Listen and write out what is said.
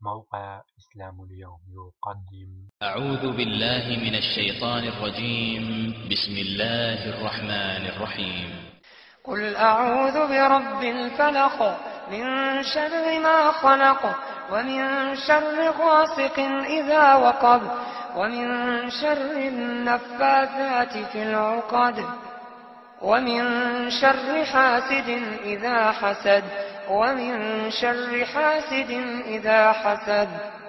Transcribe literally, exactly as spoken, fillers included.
موقع إسلام اليوم يقدم. أعوذ بالله من الشيطان الرجيم. بسم الله الرحمن الرحيم. قل أعوذ برب الفلق من شر ما خلق ومن شر غاسق إذا وقب ومن شر النفاثات في العقد ومن شر حاسد إذا حسد ومن شر حاسد إذا حسد